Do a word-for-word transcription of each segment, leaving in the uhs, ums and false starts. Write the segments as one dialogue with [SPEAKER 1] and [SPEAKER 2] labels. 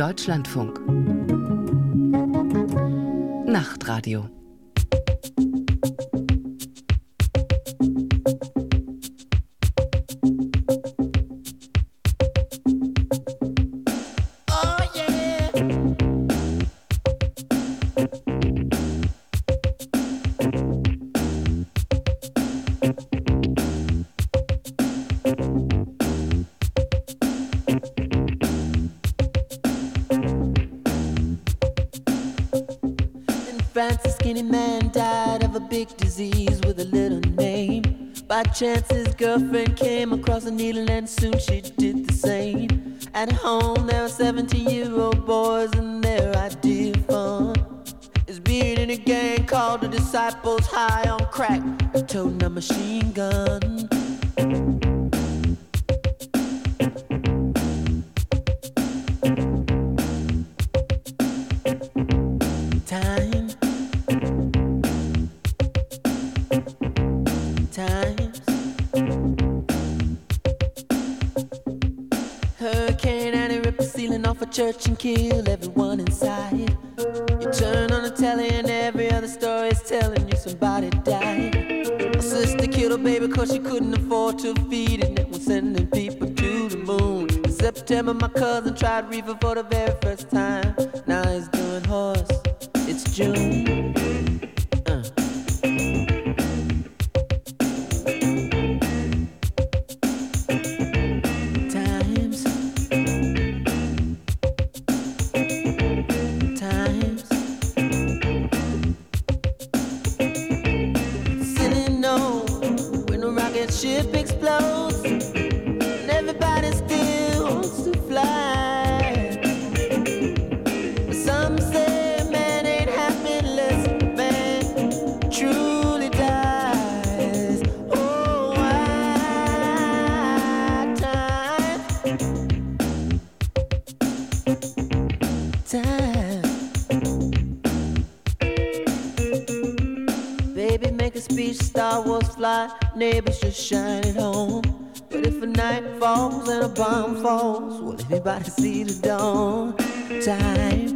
[SPEAKER 1] Deutschlandfunk. Nachtradio.
[SPEAKER 2] By chance his girlfriend came across a needle and soon she did the same. At home there were seventeen-year-old boys and their idea of fun is being in a gang called the Disciples, high on crack, toting a machine gun. Time, time. Hurricane and it ripped the ceiling off a church and killed everyone inside. You turn on the telly and every other story is telling you somebody died. A sister killed her baby cause she couldn't afford to feed it and was sending people to the moon. In September my cousin tried reefer for the very first time. Now he's doing horse. It's June. uh. Ship explodes and everybody still wants to fly. But some say man ain't happy unless man truly dies. Oh, why time, time. Baby, make a speech, Star Wars fly. Neighbors just shine at home. But if a night falls and a bomb falls, will anybody see the dawn? Time,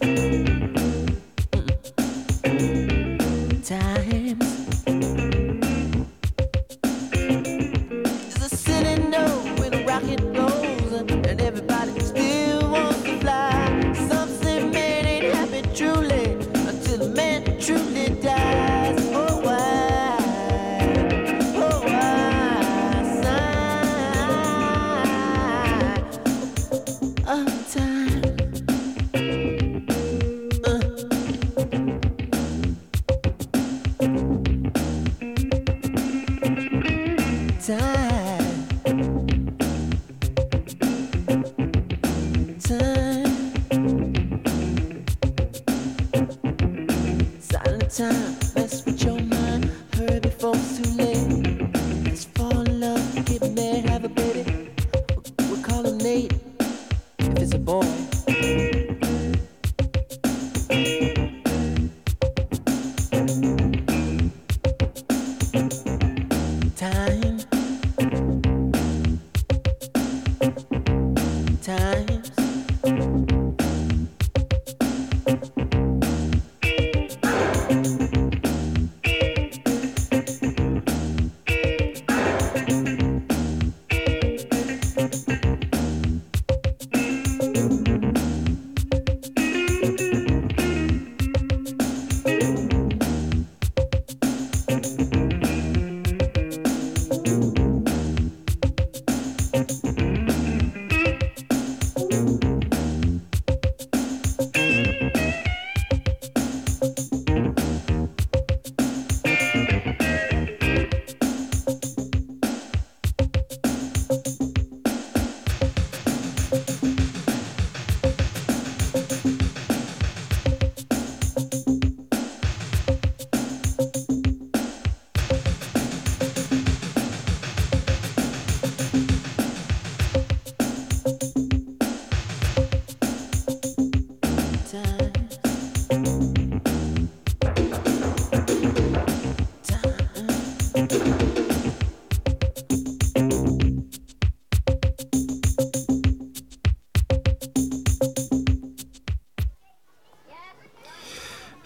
[SPEAKER 2] time. There's a silly note when a rocket goes and everybody still wants to fly. Some say man ain't happy truly until a man truly dies. Oh, why? Time, mess with your mind, hurry before it's too late. Let's fall in love, get married, have a baby. We'll call him Nate, if it's a boy. Time, times.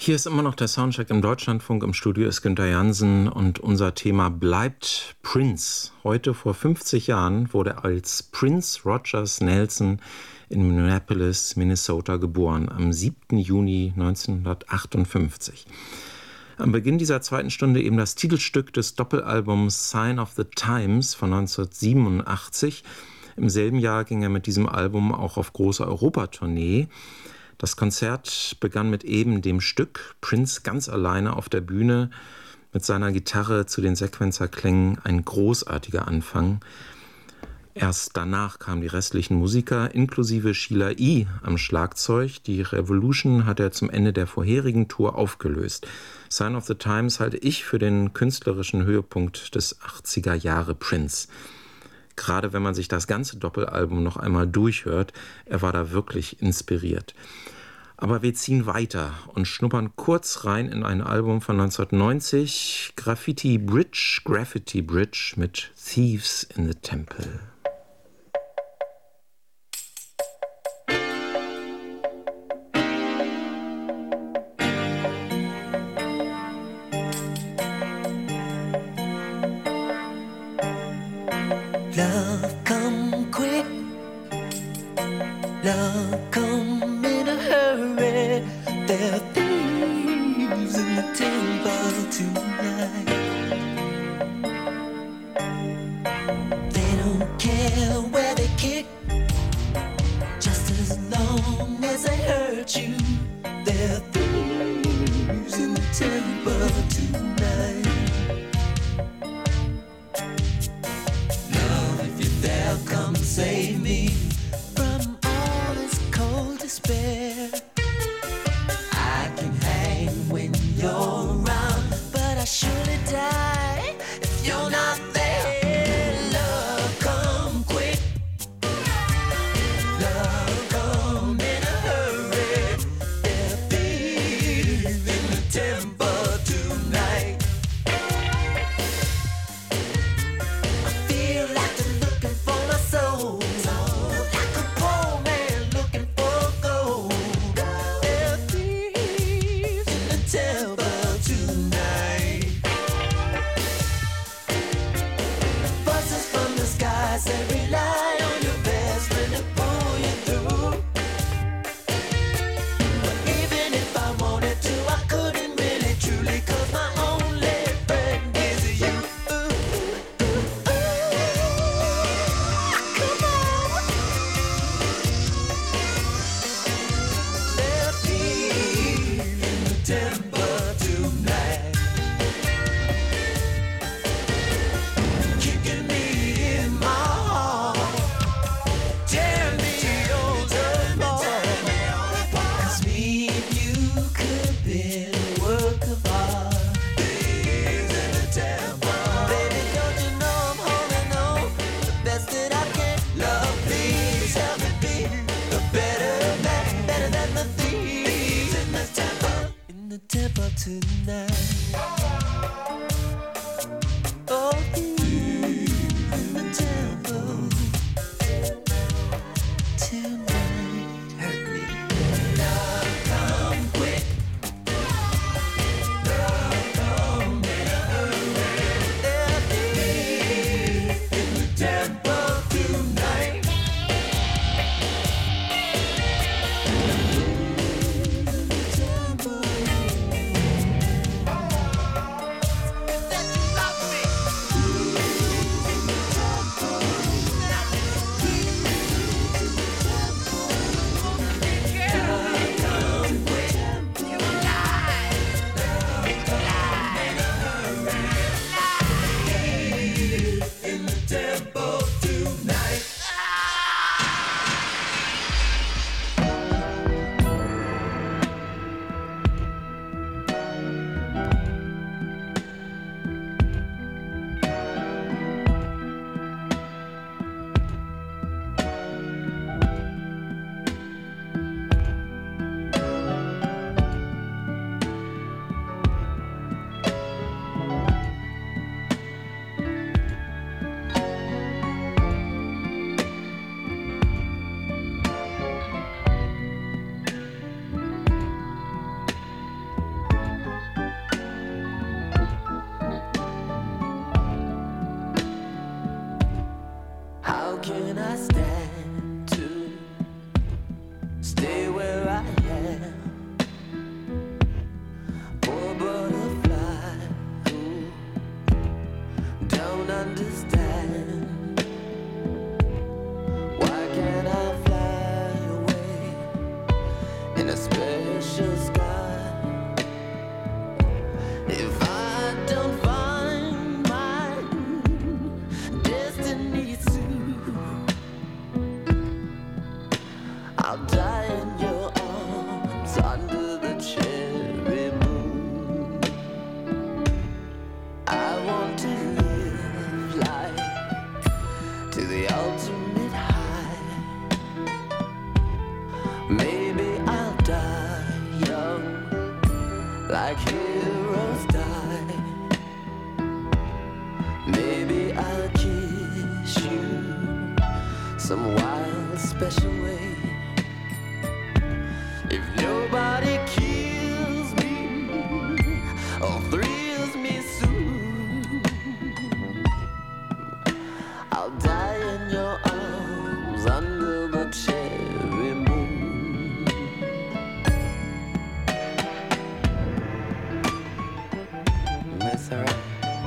[SPEAKER 3] Hier ist immer noch der Soundcheck im Deutschlandfunk. Im Studio ist Günther Jansen und unser Thema bleibt Prince. Heute vor fünfzig Jahren wurde er als Prince Rogers Nelson in Minneapolis, Minnesota geboren, am siebten Juni neunzehnhundertachtundfünfzig. Am Beginn dieser zweiten Stunde eben das Titelstück des Doppelalbums Sign of the Times von neunzehnhundertsiebenundachtzig. Im selben Jahr ging er mit diesem Album auch auf große Europatournee. Das Konzert begann mit eben dem Stück, Prince ganz alleine auf der Bühne mit seiner Gitarre zu den Sequenzerklängen, ein großartiger Anfang. Erst danach kamen die restlichen Musiker, inklusive Sheila E. am Schlagzeug. Die Revolution hat er zum Ende der vorherigen Tour aufgelöst. Sign of the Times halte ich für den künstlerischen Höhepunkt des achtziger Jahre Prince. Gerade wenn man sich das ganze Doppelalbum noch einmal durchhört, er war da wirklich inspiriert. Aber wir ziehen weiter und schnuppern kurz rein in ein Album von neunzehnhundertneunzig, Graffiti Bridge, Graffiti Bridge mit Thieves in the Temple.
[SPEAKER 2] Love come quick, love come in a hurry. There are thieves in the temple tonight. They don't care where they kick, just as long as they hurt you. There are thieves in the temple tonight. Come save me from all this cold despair. I can hang when you're around, but I surely die if you're not there. Love come quick, love come in a hurry. There'll be in the temple tonight. I feel like the looking for my soul, like a poor man looking for gold. There are thieves in the temple tonight. Buses from the sky say rely on your best friend to pull you through. But even if I wanted to, I couldn't really truly, 'cause my only friend is you. Come on. There are thieves in the temple tonight, kicking me in my heart, tearing me apart. 'Cause me and you could have been a work of art. Thieves in the temple. Baby, don't you know I'm holding on the best that I can. Love, please help me be a better man, better than the thieves in the temple. In the temple tonight. Oh, thieves in the temple tonight. Hurt me. Love come quick, love come in a hurry. There are thieves in the temple tonight. I'll die in your arms under the cherry moon. I want to live life to the ultimate high. Maybe I'll die young like heroes die. Maybe I'll kiss you some wild special way. If nobody kills me or thrills me soon, I'll die in your arms under the cherry moon. That's all right.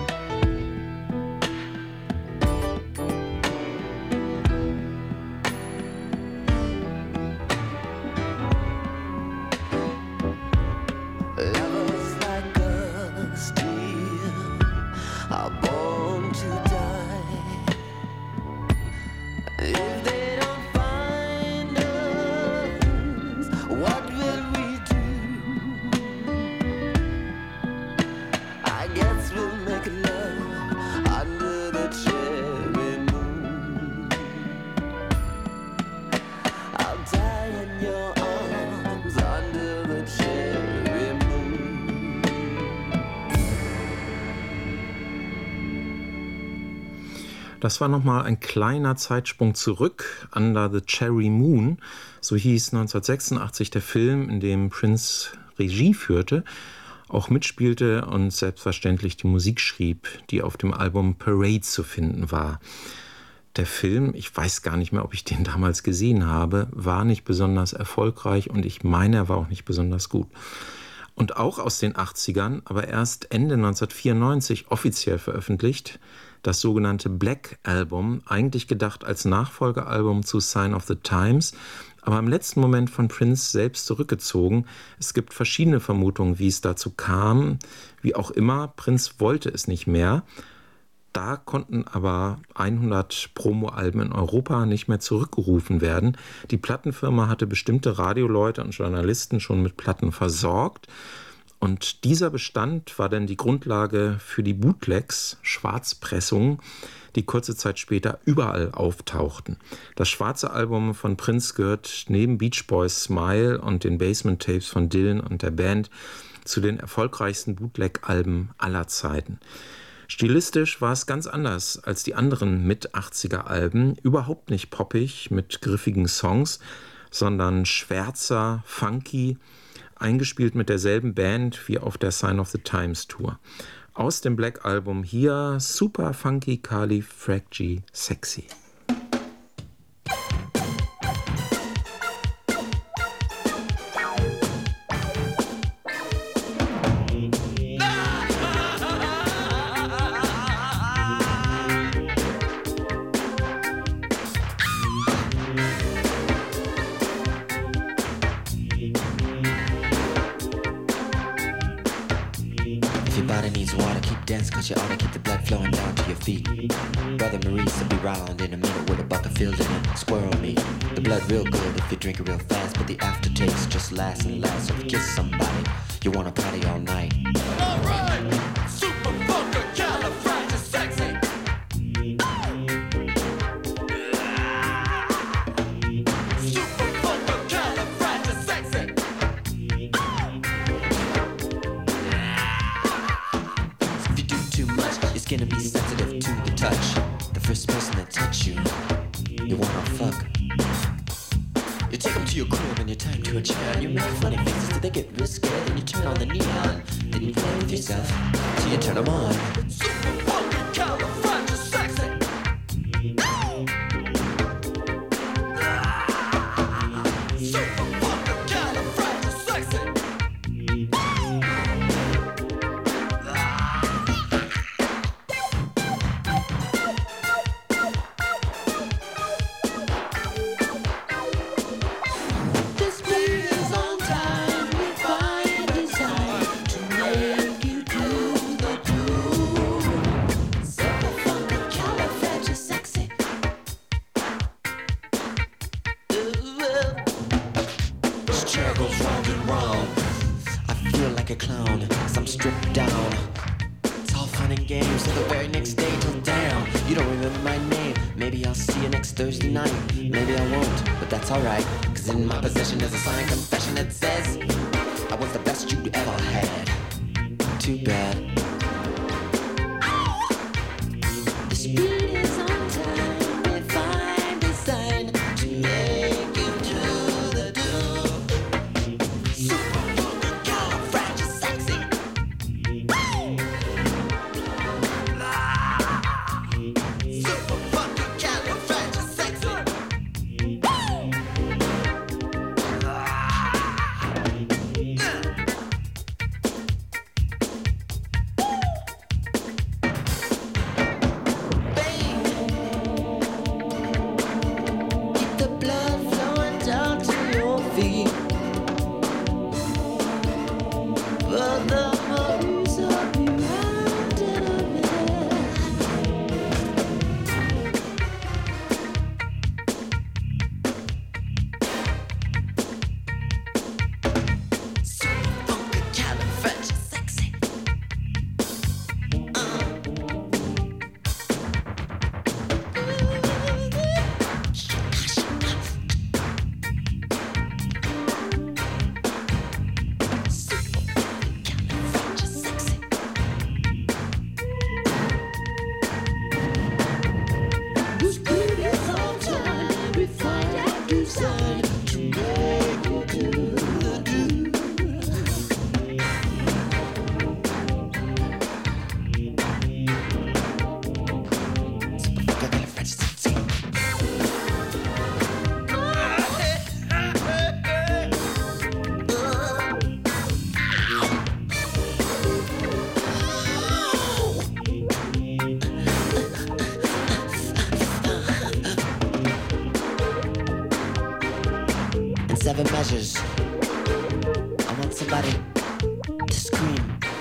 [SPEAKER 3] Das war nochmal ein kleiner Zeitsprung zurück. Under the Cherry Moon, so hieß neunzehnhundertsechsundachtzig der Film, in dem Prince Regie führte, auch mitspielte und selbstverständlich die Musik schrieb, die auf dem Album Parade zu finden war. Der Film, ich weiß gar nicht mehr, ob ich den damals gesehen habe, war nicht besonders erfolgreich und ich meine, er war auch nicht besonders gut. Und auch aus den achtzigern, aber erst Ende neunzehnhundertvierundneunzig offiziell veröffentlicht, das sogenannte Black Album, eigentlich gedacht als Nachfolgealbum zu Sign of the Times, aber im letzten Moment von Prince selbst zurückgezogen. Es gibt verschiedene Vermutungen, wie es dazu kam. Wie auch immer, Prince wollte es nicht mehr. Da konnten aber hundert Promo-Alben in Europa nicht mehr zurückgerufen werden. Die Plattenfirma hatte bestimmte Radioleute und Journalisten schon mit Platten versorgt. Und dieser Bestand war dann die Grundlage für die Bootlegs, Schwarzpressungen, die kurze Zeit später überall auftauchten. Das schwarze Album von Prince gehört neben Beach Boys Smile und den Basement Tapes von Dylan und der Band zu den erfolgreichsten Bootleg-Alben aller Zeiten. Stilistisch war es ganz anders als die anderen Mit-achtziger-Alben, überhaupt nicht poppig mit griffigen Songs, sondern schwärzer, funky, eingespielt mit derselben Band wie auf der Sign of the Times Tour. Aus dem Black Album hier Super Funky Califraggy Sexy.
[SPEAKER 4] Cause you ought to keep the blood flowing down to your feet. Brother Maurice will be round in a minute with a bucket filled in it. Squirrel meat. The blood real good if you drink it real fast, but the aftertaste just lasts and lasts. So if you kiss somebody, you wanna party all night. Alright! Super funky califragisexy. Super funky califragisexy. It's gonna be sensitive to the touch. The first person that touch you, you wanna fuck. You take them to your crib and you tie them to a chair and you make funny faces till they get real scared. Then you turn on the neon, then you play with yourself till you turn them on. Super funky califragisexy. Super funky califragisexy. a clown, cause I'm stripped down. It's all fun and games till the very next day till damn. You don't remember my name, maybe I'll see you next Thursday night. Maybe I won't, but that's alright, cause in my possession there's a signed confession that says I was the best you ever had. Too bad. The speed is on time, refined design to make you do the do. Super fucking califragisexy. Super fucking califragisexy. Seven measures. I want somebody to scream.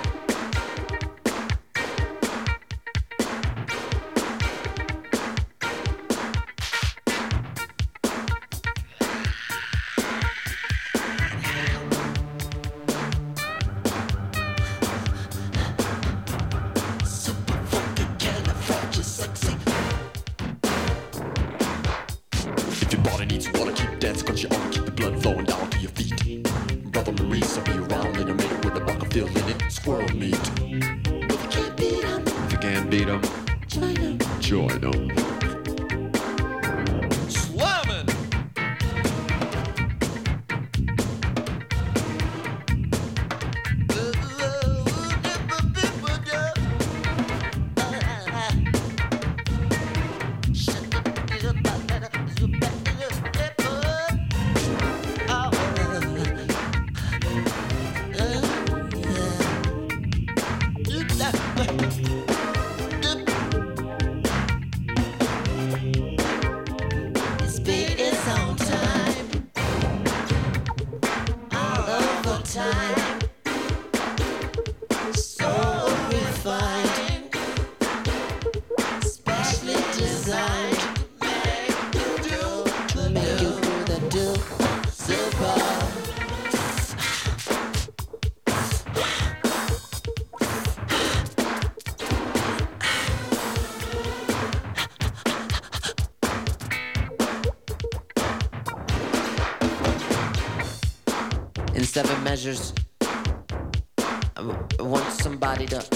[SPEAKER 4] Super fucking califragisexy. If your body needs water, keep dancing, cause you ought to keep the blood flowing down to your feet. Brother Maurice, I'll be around in a minute with a buck of field in it, squirrel meat. If you can't beat 'em, if you can't beat 'em, join 'em, join 'em. Slamming! In seven measures, I want somebody to.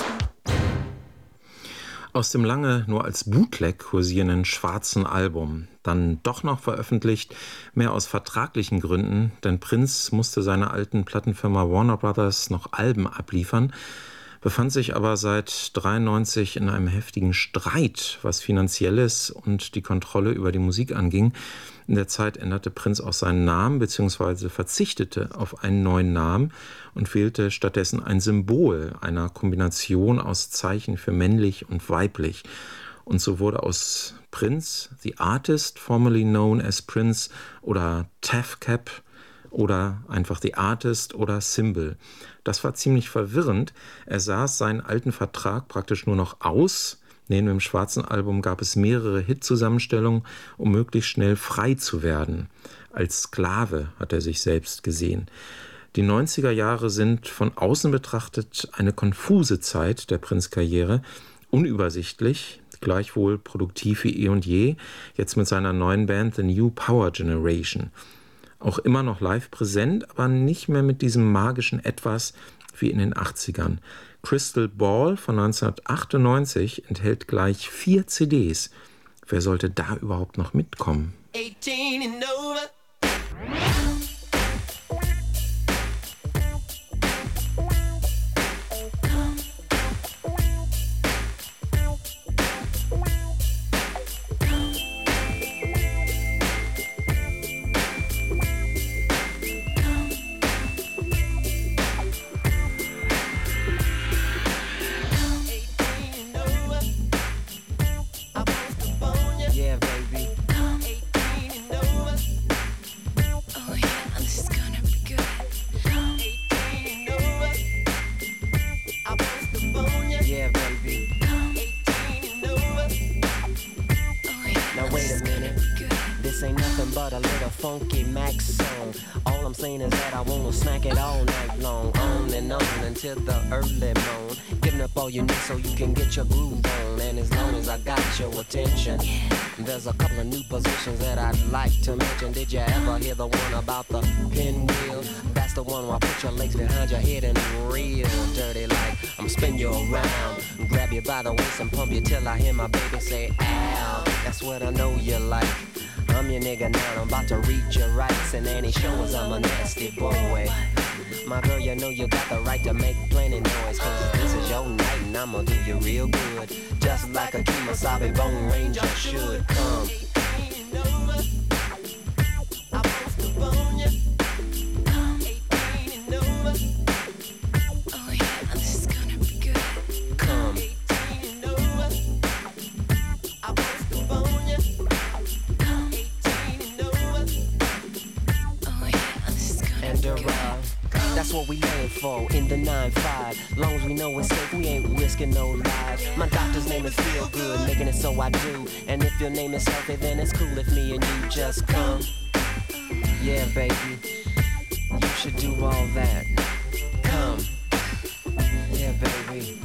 [SPEAKER 3] Aus dem lange nur als Bootleg kursierenden schwarzen Album, dann doch noch veröffentlicht, mehr aus vertraglichen Gründen, denn Prince musste seiner alten Plattenfirma Warner Brothers noch Alben abliefern, befand sich aber seit dreiundneunzig in einem heftigen Streit, was Finanzielles und die Kontrolle über die Musik anging. In der Zeit änderte Prince auch seinen Namen bzw. verzichtete auf einen neuen Namen und wählte stattdessen ein Symbol einer Kombination aus Zeichen für männlich und weiblich. Und so wurde aus Prince The Artist, formerly known as Prince, oder TAFCAP oder einfach The Artist oder Symbol. Das war ziemlich verwirrend. Er saß seinen alten Vertrag praktisch nur noch aus. Neben dem schwarzen Album gab es mehrere Hit-Zusammenstellungen, um möglichst schnell frei zu werden. Als Sklave hat er sich selbst gesehen. Die neunziger Jahre sind von außen betrachtet eine konfuse Zeit der Prince-Karriere, unübersichtlich, gleichwohl produktiv wie eh und je, jetzt mit seiner neuen Band The New Power Generation. Auch immer noch live präsent, aber nicht mehr mit diesem magischen Etwas wie in den achtzigern. Crystal Ball von neunzehnhundertachtundneunzig enthält gleich vier C Ds. Wer sollte da überhaupt noch mitkommen?
[SPEAKER 2] eighteen and over. Funky Mac song. All I'm saying is that I wanna smack it all night long, on and on until the early morn. Giving up all you need so you can get your groove on. And as long as I got your attention, there's a couple of new positions that I'd like to mention. Did you ever hear the one about the pinwheel? That's the one where I put your legs behind your head and real dirty like I'm spin you around, grab you by the waist and pump you till I hear my baby say ow. That's what I know you like. I'm your nigga now, I'm about to read your rights. And any shows I'm a nasty boy. My girl, you know you got the right to make plenty noise, cause this is your night and I'ma do you real good, just like a Kemosabe Bone Ranger should. Come. That's what we live for in the nine five. Long as we know it's safe, we ain't risking no lives. My doctor's name is Feel Good, making it so I do. And if your name is healthy, then it's cool if me and you just come. Yeah, baby, you should do all that. Come. Yeah, baby.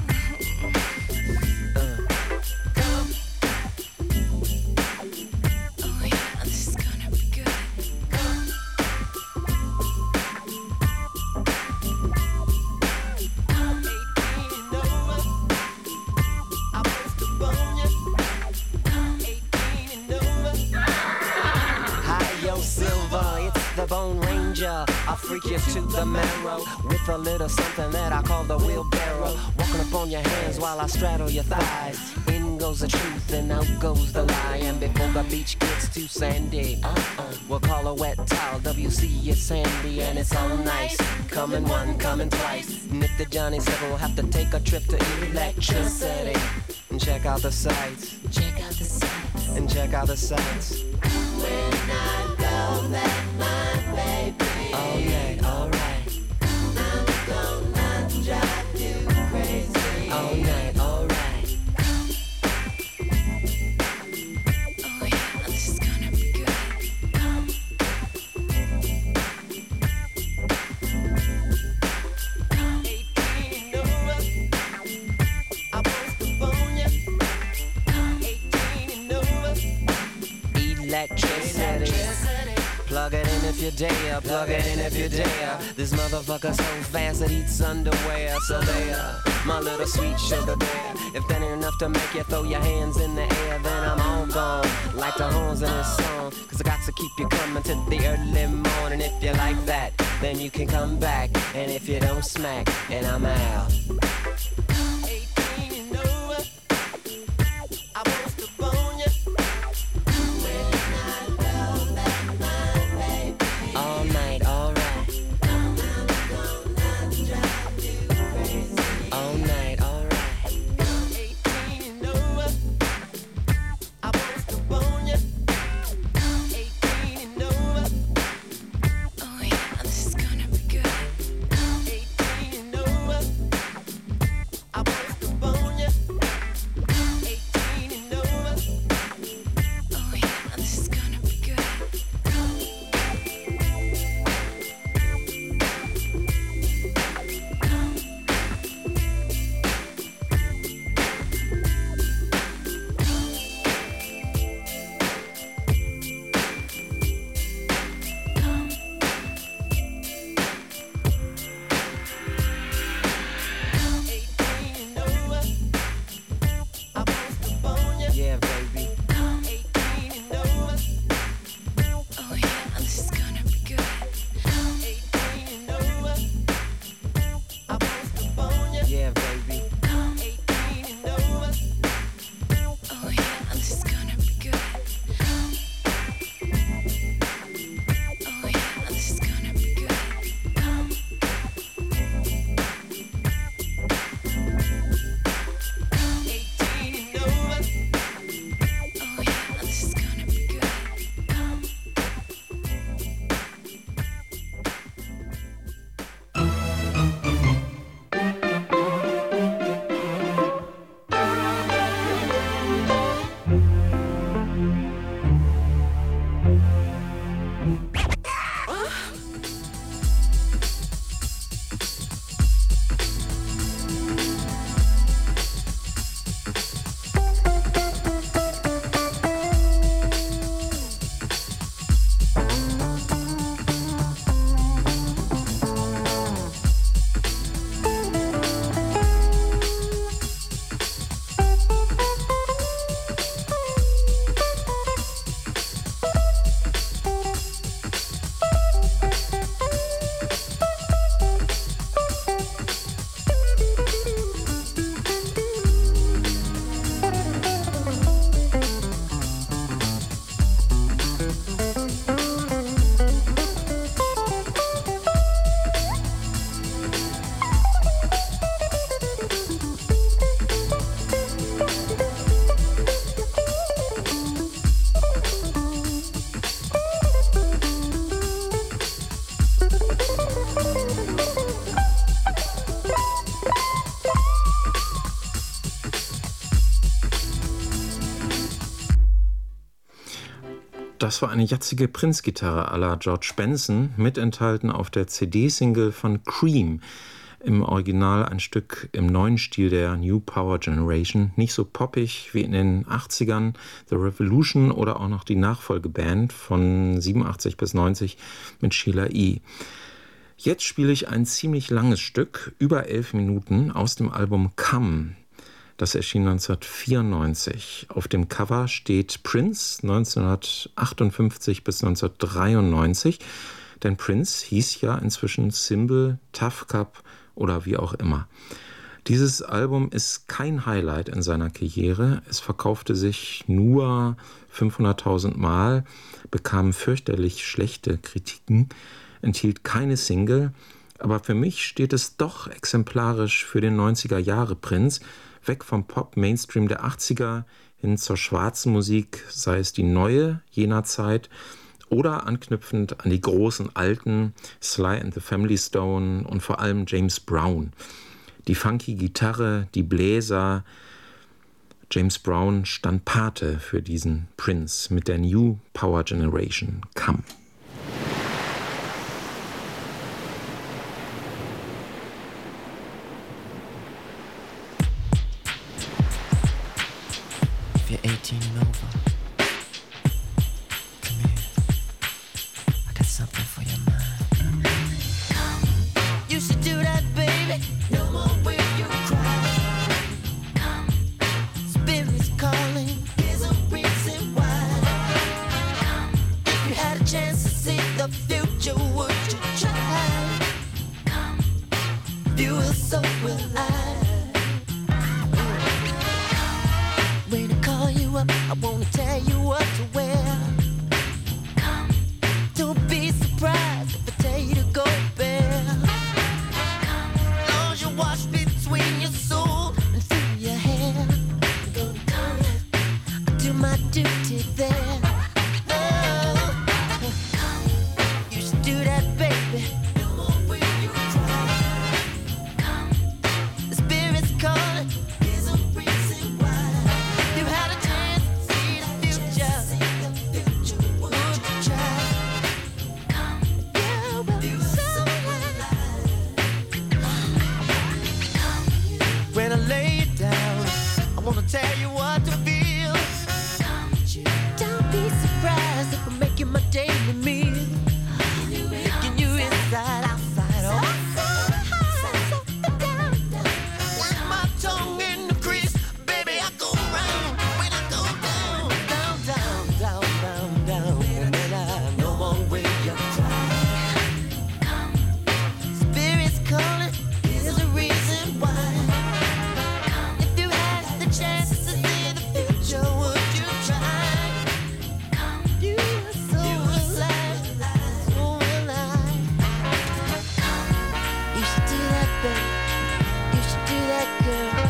[SPEAKER 2] I'll freak you to the marrow with a little something that I call the wheelbarrow. Walking up on your hands while I straddle your thighs. In goes the truth and out goes the lie. And before the beach gets too sandy, uh-uh, we'll call a wet towel W C it's sandy and it's all nice. Coming one, coming twice. And if the Johnny said we'll have to take a trip to electricity and check out the sights. Check out the sights. And check out the sights. When I go that my baby. All night, all right. I'm gonna drive you crazy. All night, all right. Oh yeah, this is gonna be good. eighteen and over. I was the bone, yeah. eighteen and over. Electricity. Plug it in if you dare, plug it in if you dare. This motherfucker so fast it eats underwear. So there, my little sweet sugar bear. If that ain't enough to make you throw your hands in the air, then I'm all gone, like the horns in this song. Cause I got to keep you coming to the early morning. If you like that, then you can come back. And if you don't smack, and I'm out. eighteen and over, I was the bone, yeah. All night, all right. All night, all right. eighteen and over. I was the bone, yeah. eighteen and over. Oh yeah, this is gonna be good. eighteen and over.
[SPEAKER 3] Das war eine jatzige Prince-Gitarre à la George Benson, mit enthalten auf der C D-Single von Cream. Im Original ein Stück im neuen Stil der New Power Generation, nicht so poppig wie in den achtzigern, The Revolution oder auch noch die Nachfolgeband von siebenundachtzig bis neunzig mit Sheila E. Jetzt spiele ich ein ziemlich langes Stück, über elf Minuten, aus dem Album Come. Das erschien neunzehnhundertvierundneunzig. Auf dem Cover steht Prince neunzehnhundertachtundfünfzig bis neunzehnhundertdreiundneunzig, denn Prince hieß ja inzwischen Symbol, Tough Cup oder wie auch immer. Dieses Album ist kein Highlight in seiner Karriere. Es verkaufte sich nur fünfhunderttausend Mal, bekam fürchterlich schlechte Kritiken, enthielt keine Single, aber für mich steht es doch exemplarisch für den neunziger Jahre Prince, weg vom Pop-Mainstream der achtziger hin zur schwarzen Musik, sei es die neue jener Zeit oder anknüpfend an die großen alten, Sly and the Family Stone und vor allem James Brown. Die funky Gitarre, die Bläser. James Brown stand Pate für diesen Prince mit der New Power Generation Come.
[SPEAKER 2] eighteen and over, come here, I got something for your mind. You should do that, baby, no more will you cry. Spirit's calling, there's a reason why. If you had a chance to see the future, would you try? If you will, so will I. I wanna tell you what to wear. Don't be surprised if I tell you to go bare. Long as you wash between your soul and through your hair. I do my duty there. Oh, you should do that, baby. No more will you cry. The spirit's calling. There's a reason why. You had a tell you what to feel. Don't be surprised if I'm making my daily meal. Making you inside, outside, oh. With my tongue in the crease, baby, I go round. When I go down, down, down, down, down, down, and then I no more will you cry. Spirit's calling, there's a reason why. Chance to see the future, would you try? You are so alive, so alive. You should do that, babe. You should do that, girl.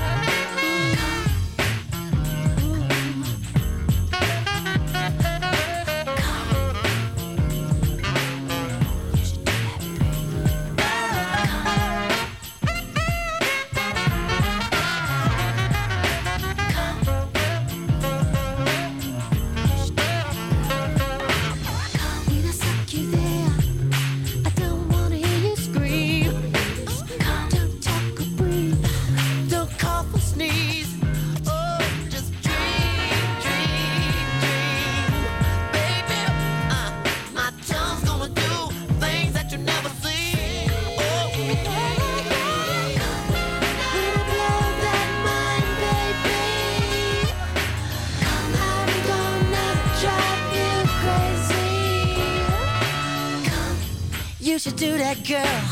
[SPEAKER 2] You should do that, girl.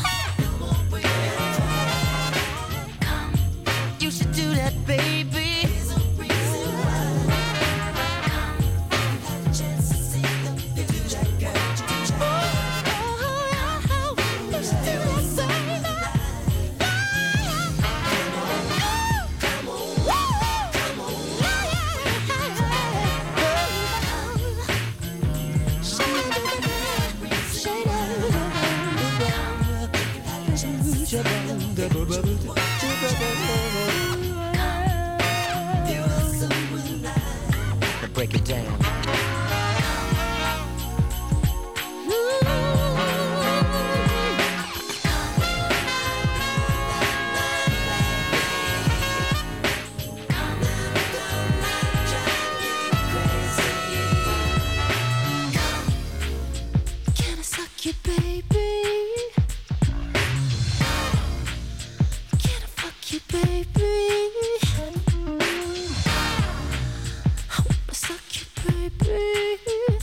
[SPEAKER 2] You should do that, baby. Break it down. fuck you, baby? Can I fuck you, baby? I wanna suck you, baby.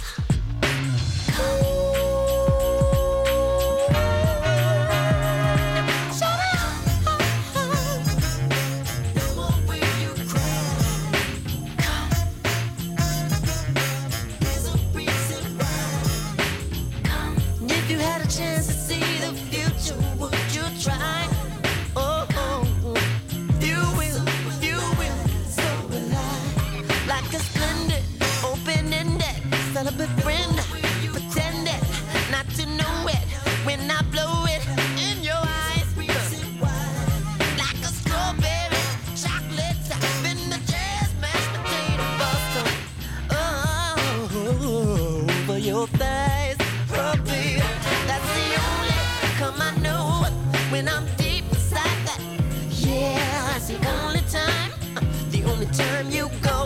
[SPEAKER 2] Chance to see the future, would you try? Oh, oh, oh. You will, you will, so will I. Like a splendid, open-ended, celibate friend, pretended not to know it when I blow it in your eyes. Like a strawberry, chocolate top in the jazz mashed potato buster. Oh, over your thighs, oh baby. Come I know when I'm deep inside that. Yeah, it's the only time, the only time you go.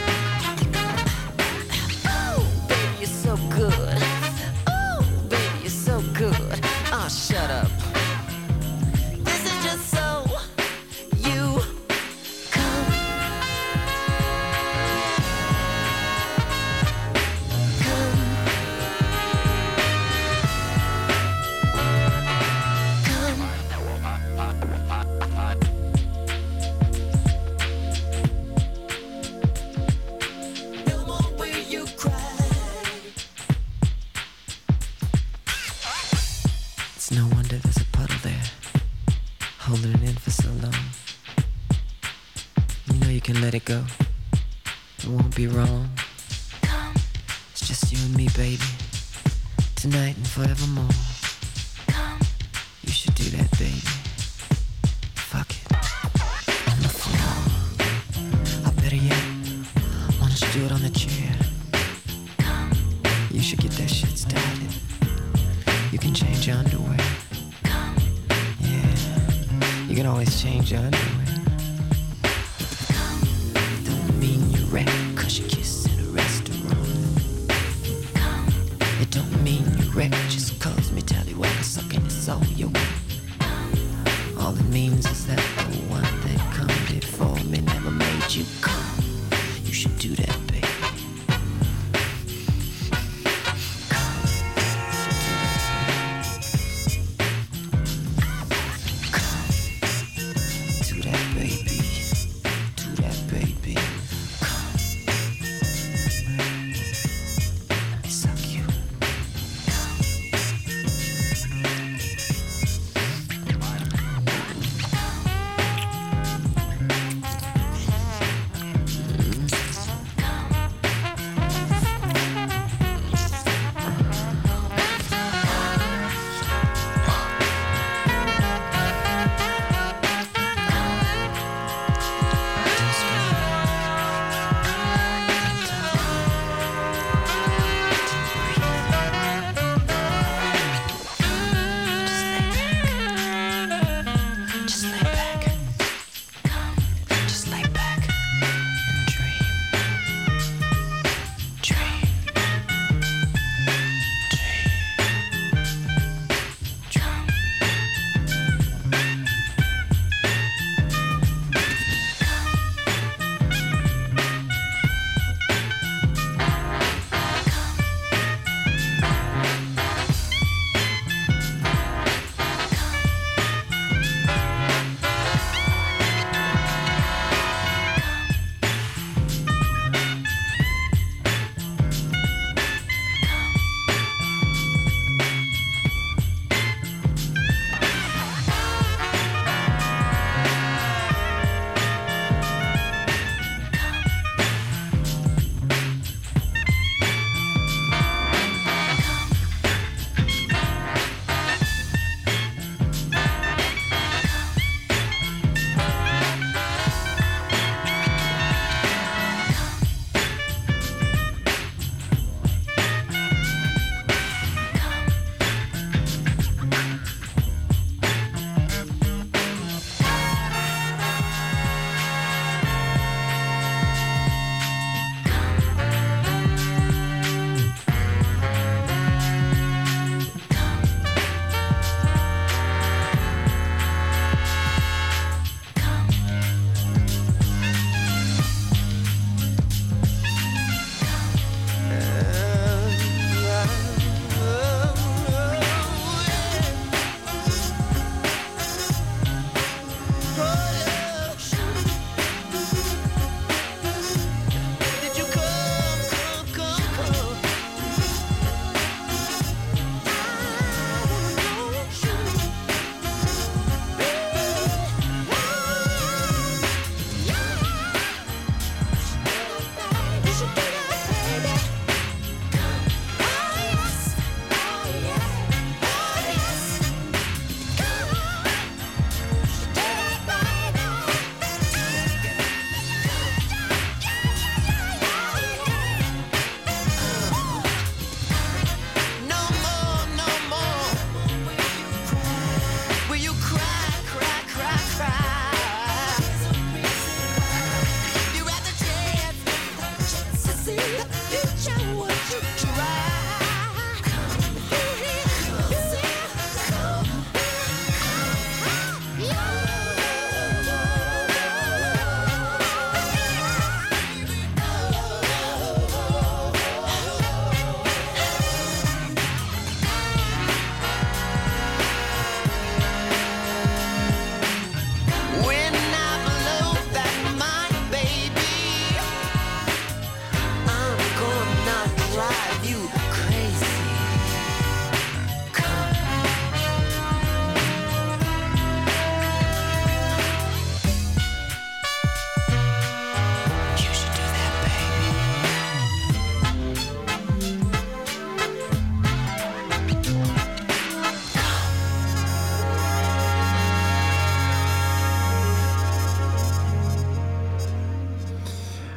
[SPEAKER 2] Oh, baby, you're so good. Oh, baby, you're so good. Oh, shut up. This is just so you come. Come. It's no wonder there's a puddle there, holding it in for so long. You know you can let it go, it won't be wrong. It's just you and me, baby, tonight and forevermore. You should do that, baby. Fuck it, on the floor. Or better yet, why don't you do it on the chair? You should get that shit started. You can change your underwear. Yeah, you can always change your underwear. It don't mean you're wrecked cause you kiss in a restaurant. It don't mean you're wrecked just cause me tallywhack sucking is all you want. All it means is that the one that come before me never made you come. You should do that, baby.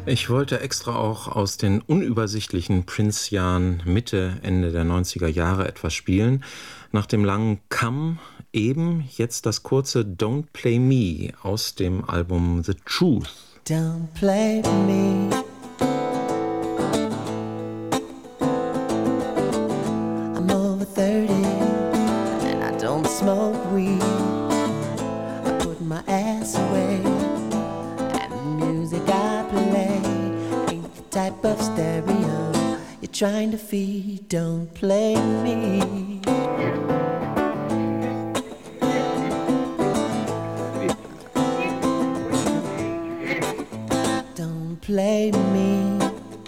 [SPEAKER 3] Ich wollte extra auch aus den unübersichtlichen Prince-Jahren Mitte, Ende der neunziger Jahre etwas spielen. Nach dem langen Come eben jetzt das kurze Don't Play Me aus dem Album The Truth.
[SPEAKER 2] Don't play me. I'm over thirty and I don't smoke weed. I put my ass away and the music I play ain't the type of stereo you're trying to feed. Don't play me. Play me.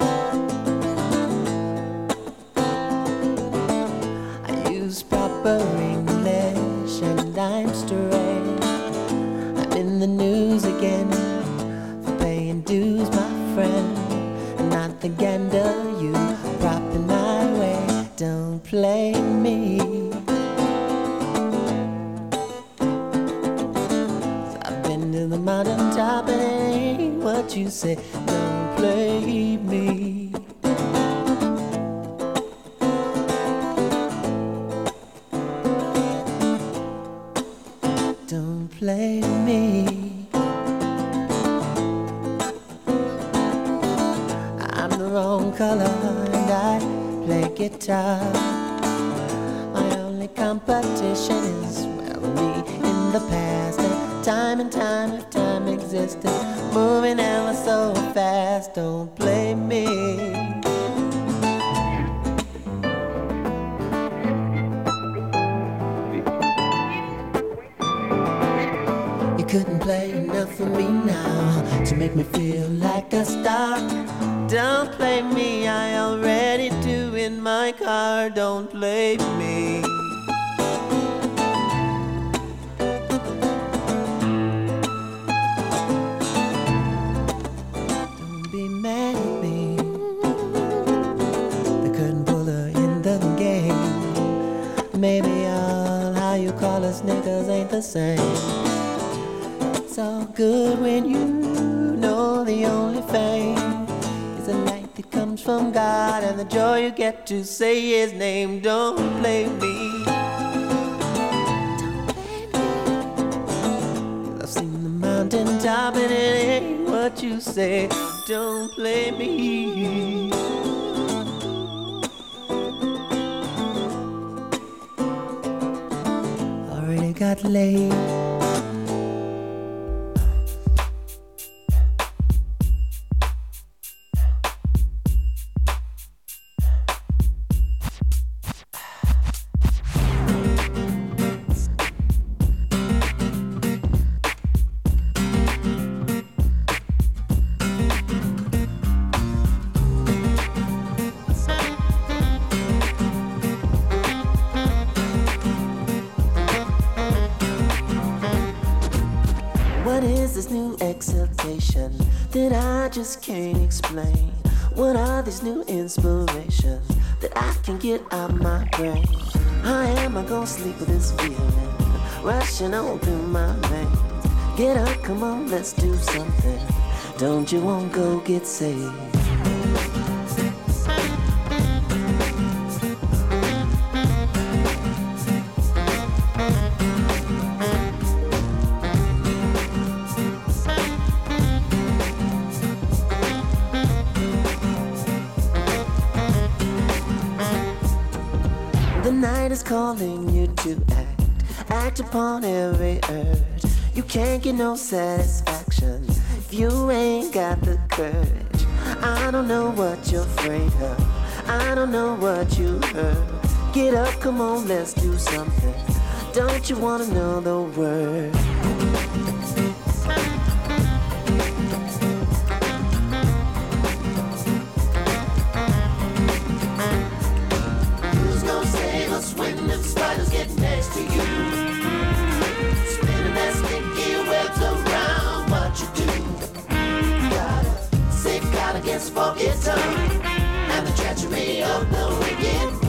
[SPEAKER 2] I use proper English and I'm straight. I'm in the news again for paying dues, my friend. Not the gander you propping my way. Don't play me. So I've been to the mountaintop and it ain't what you say. Don't play me. Don't play me. I'm the wrong color and I play guitar. My only competition is, well, me in the past. And time and time if time existed, moving ever so fast. Don't play me. You couldn't play enough for me now to make me feel like a star. Don't play me, I already do in my car. Don't play me. Maybe all how you call us niggas ain't the same. It's all good when you know the only fame is the light that comes from God and the joy you get to say His name. Don't play me. Don't play me. I've seen the mountaintop and it ain't what you say. Don't play me. Got laid. That I just can't explain. What are these new inspirations that I can get out my brain? How am I gonna sleep with this feeling rushing on through my veins? Get up, come on, let's do something. Don't you want to go get saved? Is calling you to act, act upon every urge. You can't get no satisfaction if you ain't got the courage. I don't know what you're afraid of, I don't know what you heard. Get up, come on, let's do something. Don't you wanna know the word? Forget tongue and the treachery of the wicked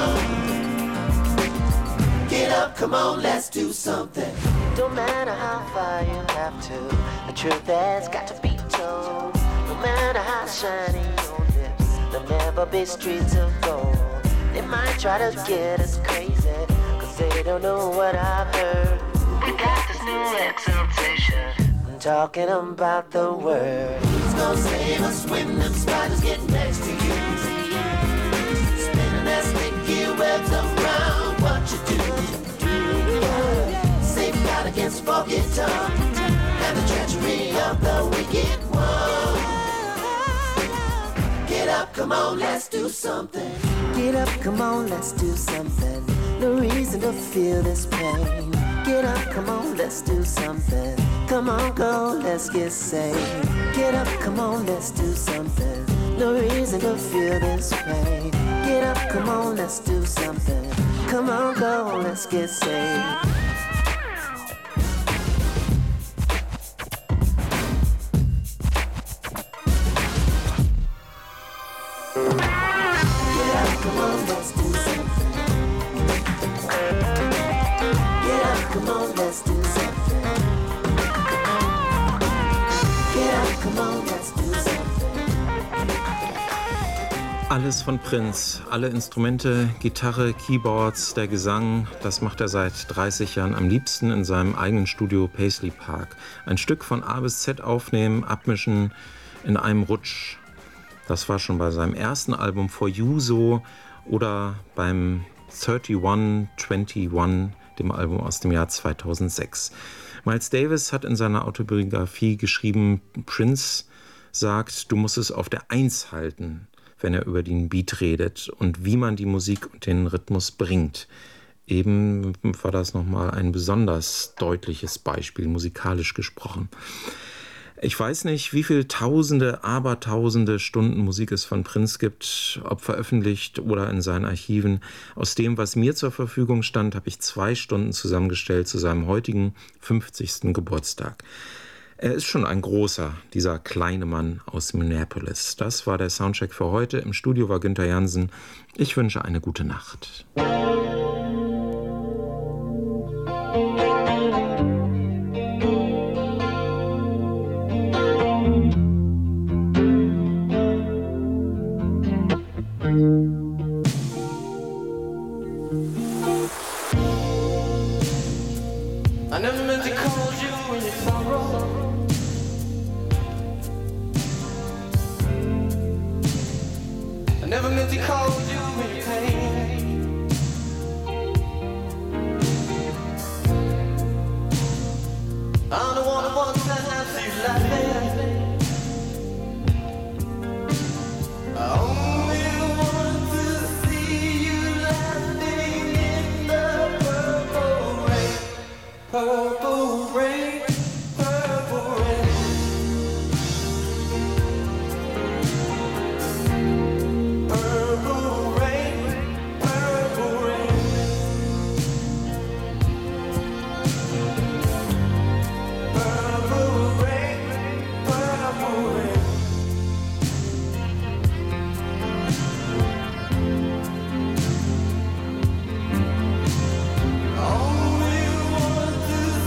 [SPEAKER 2] one. Get up, come on, let's do something. Don't matter how far you have to, the truth has got to be told. No matter how shiny your lips, there'll never be streets of gold. They might try to get us crazy, cause they don't know what I've heard. We got this new exaltation, I'm talking about the word. Who's gonna save us when them spiders get next to you? Spinning their sticky webs around what you do. Safeguard against foggy tongue and the treachery of the wicked one. Get up, come on, let's do something. Get up, come on, let's do something. No reason to feel this pain. Get up, come on, let's do something. Come on, go, let's get saved. Get up, come on, let's do something. No reason to feel this pain. Get up, come on, let's do something. Come on, go, let's get saved.
[SPEAKER 3] Alles von Prince, alle Instrumente, Gitarre, Keyboards, der Gesang, das macht er seit dreißig Jahren am liebsten in seinem eigenen Studio Paisley Park. Ein Stück von A bis Z aufnehmen, abmischen in einem Rutsch. Das war schon bei seinem ersten Album For You so oder beim einunddreißig einundzwanzig, dem Album aus dem Jahr zweitausendsechs. Miles Davis hat in seiner Autobiografie geschrieben, Prince sagt, du musst es auf der Eins halten, wenn er über den Beat redet und wie man die Musik und den Rhythmus bringt. Eben war das nochmal ein besonders deutliches Beispiel, musikalisch gesprochen. Ich weiß nicht, wie viele Tausende, Abertausende Stunden Musik es von Prince gibt, ob veröffentlicht oder in seinen Archiven. Aus dem, was mir zur Verfügung stand, habe ich zwei Stunden zusammengestellt zu seinem heutigen fünfzigsten Geburtstag. Er ist schon ein großer, dieser kleine Mann aus Minneapolis. Das war der Soundcheck für heute. Im Studio war Günther Jansen. Ich wünsche eine gute Nacht.
[SPEAKER 2] I never meant to call you in your sorrow. I never meant to call you in your pain. I'm the one who wants to have you laughing. I only want to see you laughing in the purple rain. Purple rain, purple rain. Purple rain, purple rain. Purple rain, purple rain. Only want to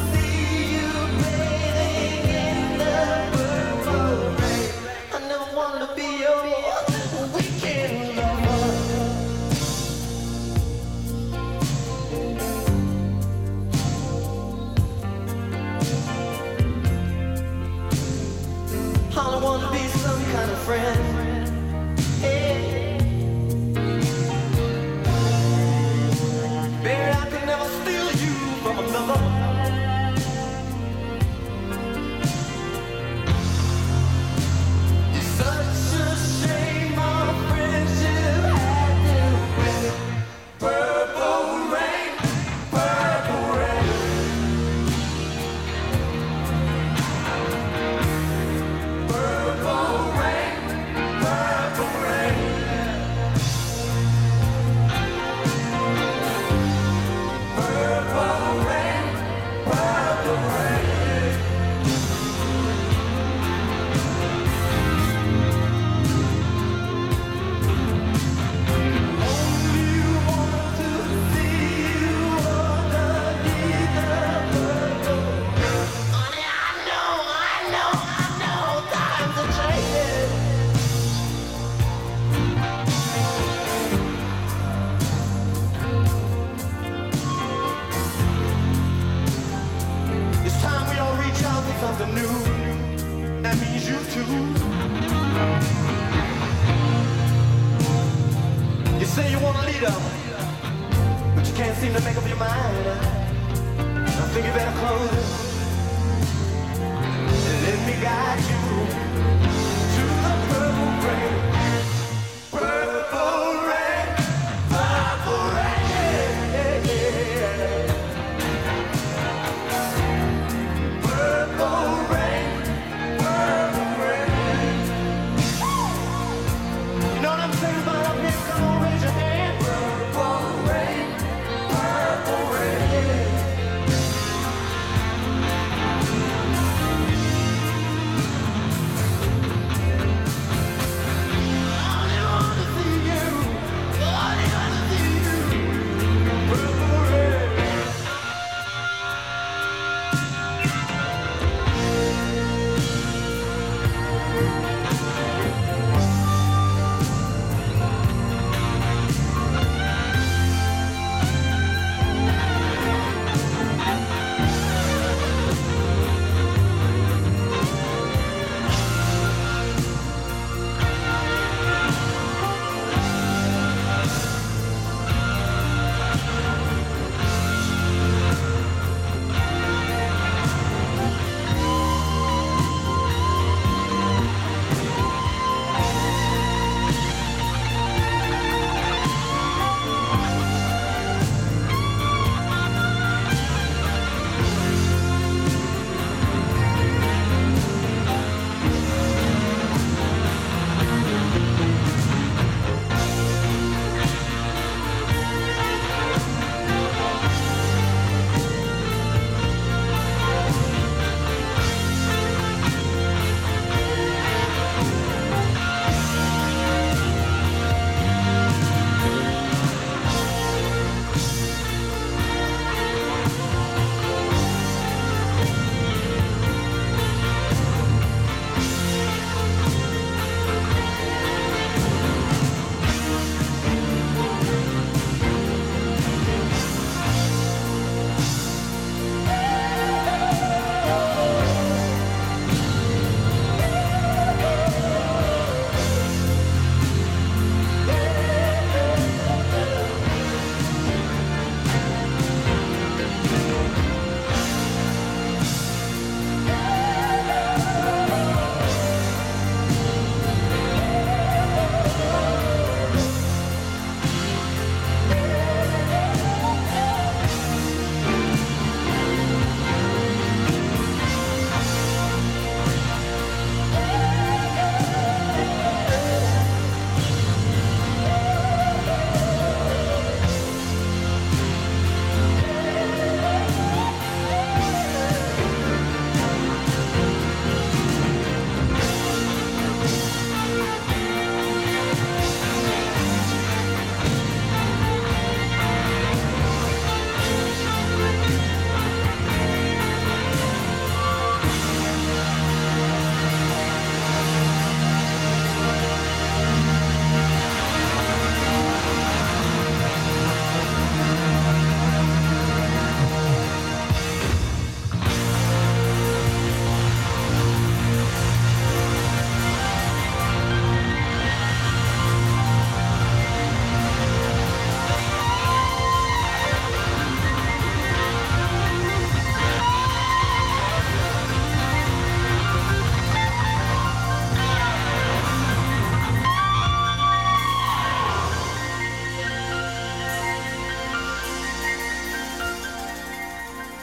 [SPEAKER 5] wanna lead 'em, but you can't seem to make up your mind.